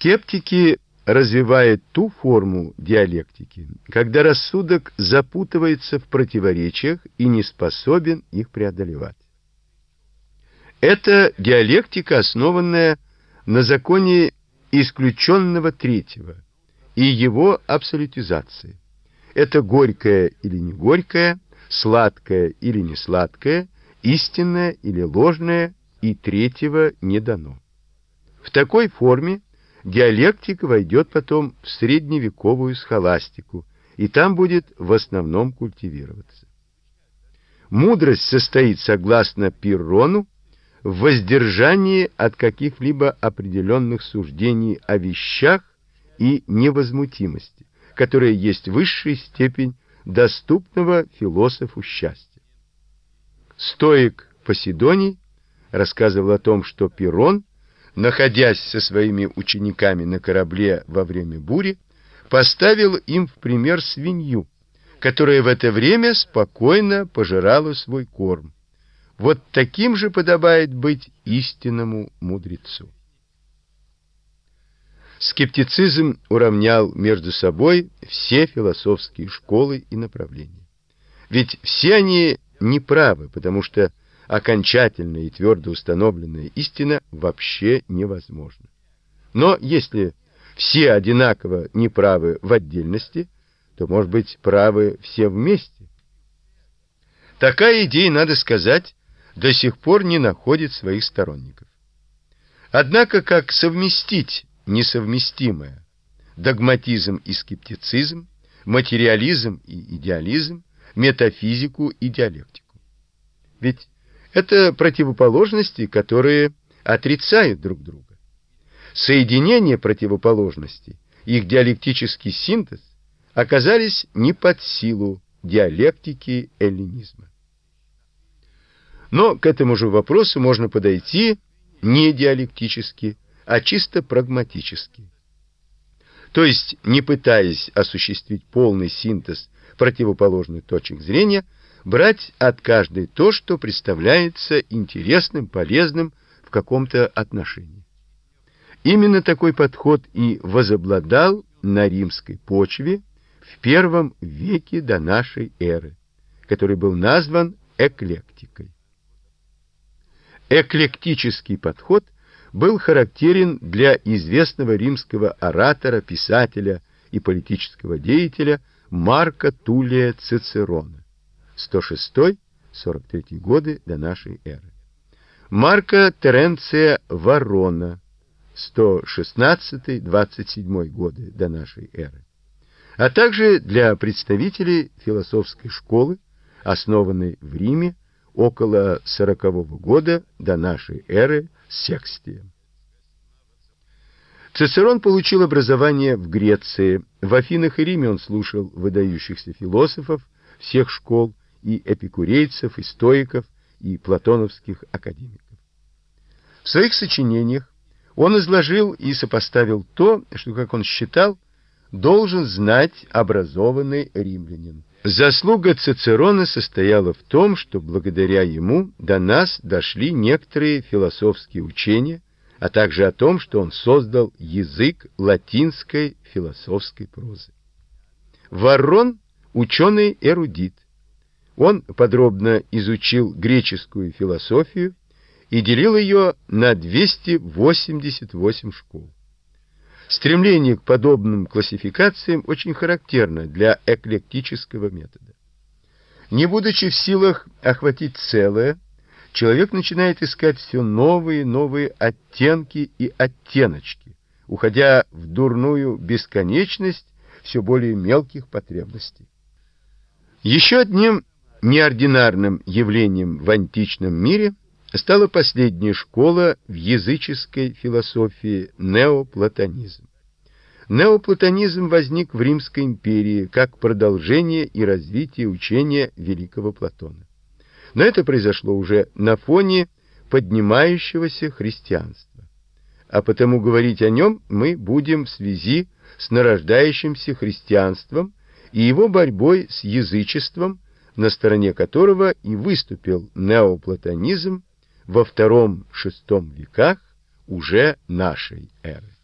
Скептики развивают ту форму диалектики, когда рассудок запутывается в противоречиях и не способен их преодолевать. Это диалектика, основанная на законе исключенного третьего и его абсолютизации. Это горькое или не горькое, сладкое или не сладкое, истинное или ложное, и третьего не дано. В такой форме диалектика войдет потом в средневековую схоластику, и там будет в основном культивироваться. Мудрость состоит, согласно Пиррону, в воздержании от каких-либо определенных суждений о вещах и невозмутимости, которая есть высшая степень доступного философу счастья. Стоик Поседоний рассказывал о том, что Пиррон, находясь со своими учениками на корабле во время бури, поставил им в пример свинью, которая в это время спокойно пожирала свой корм. Вот таким же подобает быть истинному мудрецу. Скептицизм уравнял между собой все философские школы и направления. Ведь все они неправы, потому что окончательная и твердо установленная истина вообще невозможна. Но если все одинаково неправы в отдельности, то, может быть, правы все вместе. Такая идея, надо сказать, до сих пор не находит своих сторонников. Однако, как совместить несовместимое: догматизм и скептицизм, материализм и идеализм, метафизику и диалектику? Ведь это противоположности, которые отрицают друг друга. Соединение противоположностей, их диалектический синтез оказались не под силу диалектики эллинизма. Но к этому же вопросу можно подойти не диалектически, а чисто прагматически. То есть, не пытаясь осуществить полный синтез противоположных точек зрения, брать от каждой то, что представляется интересным, полезным в каком-то отношении. Именно такой подход и возобладал на римской почве в I веке до нашей эры, который был назван эклектикой. Эклектический подход был характерен для известного римского оратора, писателя и политического деятеля Марка Туллия Цицерона, 106-43 годы до нашей эры, Марка Теренция Варрона, 116-27 годы до нашей эры, а также для представителей философской школы, основанной в Риме около 40-го года до нашей эры Секстием. Цицерон получил образование в Греции. В Афинах и Риме он слушал выдающихся философов всех школ, и эпикурейцев, и стоиков, и платоновских академиков. В своих сочинениях он изложил и сопоставил то, что, как он считал, должен знать образованный римлянин. Заслуга Цицерона состояла в том, что благодаря ему до нас дошли некоторые философские учения, а также о том, что он создал язык латинской философской прозы. Варрон – ученый-эрудит. Он подробно изучил греческую философию и делил ее на 288 школ. Стремление к подобным классификациям очень характерно для эклектического метода. Не будучи в силах охватить целое, человек начинает искать все новые и новые оттенки и оттеночки, уходя в дурную бесконечность все более мелких потребностей. Еще одним неординарным явлением в античном мире стала последняя школа в языческой философии – неоплатонизм. Неоплатонизм возник в Римской империи как продолжение и развитие учения великого Платона. Но это произошло уже на фоне поднимающегося христианства. А потому говорить о нем мы будем в связи с нарождающимся христианством и его борьбой с язычеством, на стороне которого и выступил неоплатонизм во II-VI веках уже нашей эры.